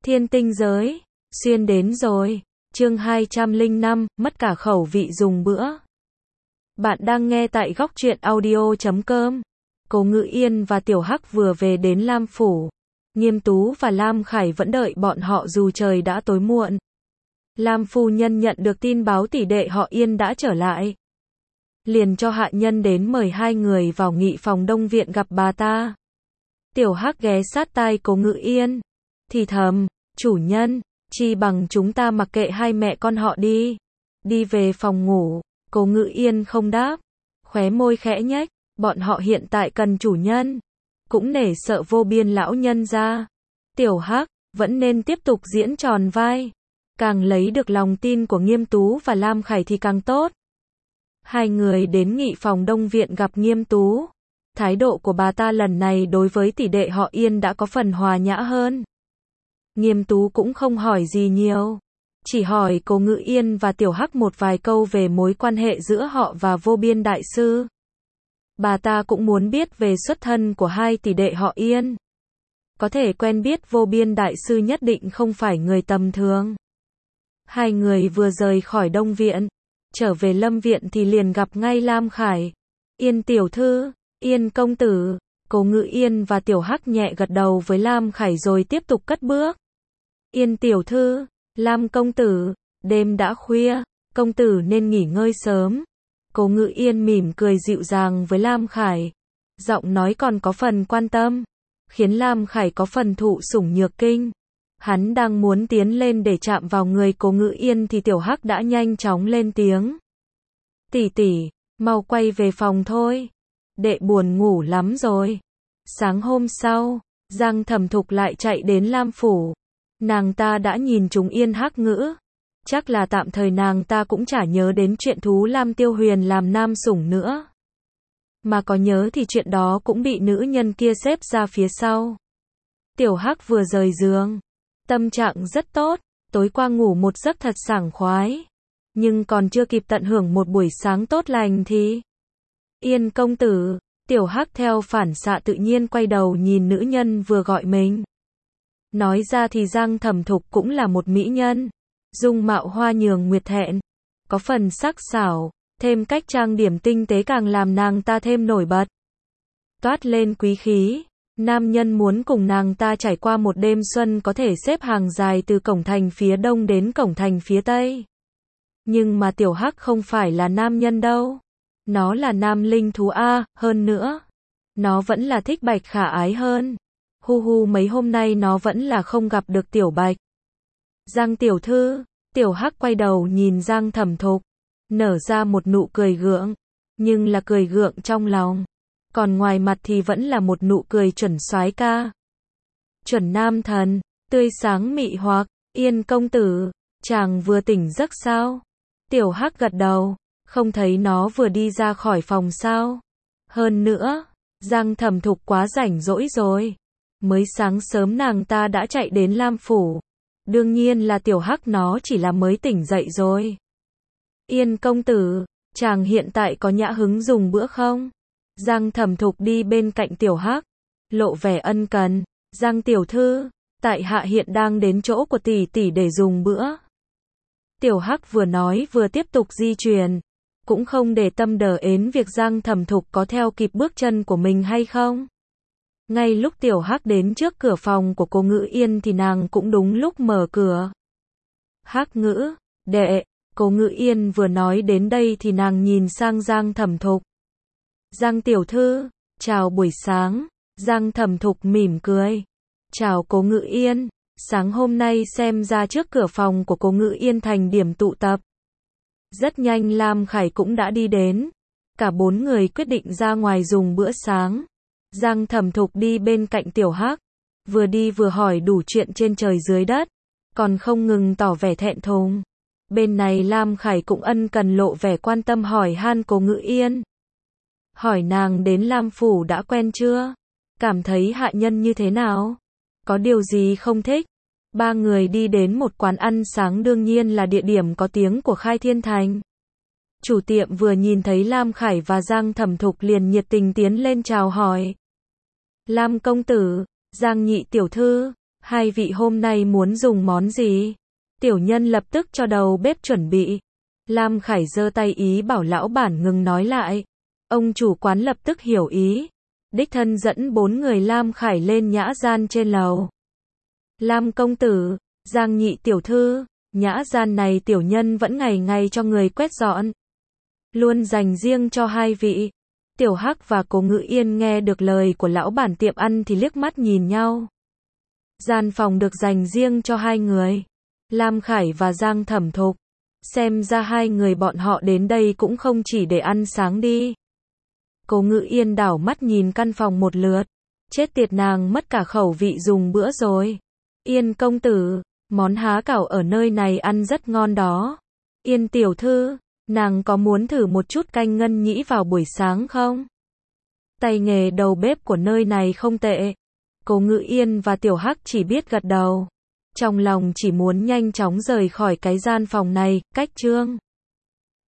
Thiên tinh giới, xuyên đến rồi. Chương 205, mất cả khẩu vị dùng bữa. Bạn đang nghe tại góc truyện audio.com. Cố Ngự Yên và Tiểu Hắc vừa về đến Lam Phủ. Nghiêm Tú và Lam Khải vẫn đợi bọn họ dù trời đã tối muộn. Lam phu nhân nhận được tin báo tỷ đệ họ Yên đã trở lại. Liền cho hạ nhân đến mời hai người vào nghị phòng đông viện gặp bà ta. Tiểu Hắc ghé sát tai Cố Ngự Yên, thì thầm, chủ nhân, chi bằng chúng ta mặc kệ hai mẹ con họ đi. Đi về phòng ngủ. Cố Ngự Yên không đáp, khóe môi khẽ nhếch, bọn họ hiện tại cần chủ nhân, cũng nể sợ vô biên lão nhân ra. Tiểu Hắc vẫn nên tiếp tục diễn tròn vai, càng lấy được lòng tin của Nghiêm Tú và Lam Khải thì càng tốt. Hai người đến nghị phòng đông viện gặp Nghiêm Tú. Thái độ của bà ta lần này đối với tỷ đệ họ Yên đã có phần hòa nhã hơn. Nghiêm Tú cũng không hỏi gì nhiều, chỉ hỏi Cố Ngự Yên và Tiểu Hắc một vài câu về mối quan hệ giữa họ và Vô Biên Đại Sư. Bà ta cũng muốn biết về xuất thân của hai tỷ đệ họ Yên. Có thể quen biết Vô Biên Đại Sư nhất định không phải người tầm thường. Hai người vừa rời khỏi Đông Viện, trở về Lâm Viện thì liền gặp ngay Lam Khải. Yên tiểu thư, Yên công tử. Cố Ngự Yên và Tiểu Hắc nhẹ gật đầu với Lam Khải rồi tiếp tục cất bước. Yên tiểu thư, Lam công tử, đêm đã khuya, công tử nên nghỉ ngơi sớm. Cố Ngự Yên mỉm cười dịu dàng với Lam Khải, giọng nói còn có phần quan tâm, khiến Lam Khải có phần thụ sủng nhược kinh. Hắn đang muốn tiến lên để chạm vào người Cố Ngự Yên thì Tiểu Hắc đã nhanh chóng lên tiếng. Tỷ tỷ, mau quay về phòng thôi. Đệ buồn ngủ lắm rồi. Sáng hôm sau, Giang Thẩm Thục lại chạy đến Lam Phủ. Nàng ta đã nhìn chúng Yên Hắc Ngữ. Chắc là tạm thời nàng ta cũng chả nhớ đến chuyện thú Lam Tiêu Huyền làm nam sủng nữa. Mà có nhớ thì chuyện đó cũng bị nữ nhân kia xếp ra phía sau. Tiểu Hắc vừa rời giường, tâm trạng rất tốt, tối qua ngủ một giấc thật sảng khoái. Nhưng còn chưa kịp tận hưởng một buổi sáng tốt lành thì... Yên công tử, Tiểu Hắc theo phản xạ tự nhiên quay đầu nhìn nữ nhân vừa gọi mình. Nói ra thì Giang Thẩm Thục cũng là một mỹ nhân, dung mạo hoa nhường nguyệt thẹn, có phần sắc sảo, thêm cách trang điểm tinh tế càng làm nàng ta thêm nổi bật. Toát lên quý khí, nam nhân muốn cùng nàng ta trải qua một đêm xuân có thể xếp hàng dài từ cổng thành phía đông đến cổng thành phía tây. Nhưng mà Tiểu Hắc không phải là nam nhân đâu. Nó là nam linh thú A, hơn nữa. Nó vẫn là thích Bạch Khả Ái hơn. Hu hu mấy hôm nay nó vẫn là không gặp được Tiểu Bạch. Giang tiểu thư, Tiểu Hắc quay đầu nhìn Giang Thẩm Thục, nở ra một nụ cười gượng, nhưng là cười gượng trong lòng. Còn ngoài mặt thì vẫn là một nụ cười chuẩn soái ca. Chuẩn nam thần, tươi sáng mị hoặc, Yên công tử, chàng vừa tỉnh giấc sao? Tiểu Hắc gật đầu, không thấy nó vừa đi ra khỏi phòng sao? Hơn nữa, Giang Thẩm Thục quá rảnh rỗi rồi. Mới sáng sớm nàng ta đã chạy đến Lam Phủ. Đương nhiên là Tiểu Hắc nó chỉ là mới tỉnh dậy rồi. Yên công tử, chàng hiện tại có nhã hứng dùng bữa không? Giang Thẩm Thục đi bên cạnh Tiểu Hắc, lộ vẻ ân cần. Giang tiểu thư, tại hạ hiện đang đến chỗ của tỷ tỷ để dùng bữa. Tiểu Hắc vừa nói vừa tiếp tục di chuyển, cũng không để tâm đờ ến việc Giang Thẩm Thục có theo kịp bước chân của mình hay không. Ngay lúc Tiểu Hắc đến trước cửa phòng của Cố Ngự Yên thì nàng cũng đúng lúc mở cửa. Hắc Ngữ, đệ. Cố Ngự Yên vừa nói đến đây thì nàng nhìn sang Giang Thẩm Thục. Giang tiểu thư, chào buổi sáng. Giang Thẩm Thục mỉm cười. Chào Cố Ngự Yên, sáng hôm nay xem ra trước cửa phòng của Cố Ngự Yên thành điểm tụ tập. Rất nhanh Lam Khải cũng đã đi đến. Cả bốn người quyết định ra ngoài dùng bữa sáng. Giang Thẩm Thục đi bên cạnh Tiểu Hắc, vừa đi vừa hỏi đủ chuyện trên trời dưới đất, còn không ngừng tỏ vẻ thẹn thùng. Bên này Lam Khải cũng ân cần lộ vẻ quan tâm hỏi han Cố Ngự Yên. Hỏi nàng đến Lam Phủ đã quen chưa? Cảm thấy hạ nhân như thế nào? Có điều gì không thích? Ba người đi đến một quán ăn sáng đương nhiên là địa điểm có tiếng của Khai Thiên Thành. Chủ tiệm vừa nhìn thấy Lam Khải và Giang Thẩm Thục liền nhiệt tình tiến lên chào hỏi. Lam công tử, Giang nhị tiểu thư, Hai vị hôm nay muốn dùng món gì? Tiểu nhân lập tức cho đầu bếp chuẩn bị. Lam Khải giơ tay ý bảo lão bản ngừng nói lại. Ông chủ quán lập tức hiểu ý. Đích thân dẫn 4 người Lam Khải lên nhã gian trên lầu. Lam công tử, Giang nhị tiểu thư, nhã gian này tiểu nhân vẫn ngày ngày cho người quét dọn. Luôn dành riêng cho hai vị. Tiểu Hắc và Cố Ngự Yên nghe được lời của lão bản tiệm ăn thì liếc mắt nhìn nhau. Gian phòng được dành riêng cho hai người. Lam Khải và Giang Thẩm Thục. Xem ra hai người bọn họ đến đây cũng không chỉ để ăn sáng đi. Cố Ngự Yên đảo mắt nhìn căn phòng một lượt. Chết tiệt, nàng mất cả khẩu vị dùng bữa rồi. Yên công tử, món há cảo ở nơi này ăn rất ngon đó. Yên tiểu thư, nàng có muốn thử một chút canh ngân nhĩ vào buổi sáng không? Tay nghề đầu bếp của nơi này không tệ. Cố Ngự Yên và Tiểu Hắc chỉ biết gật đầu. Trong lòng chỉ muốn nhanh chóng rời khỏi cái gian phòng này, cách Trương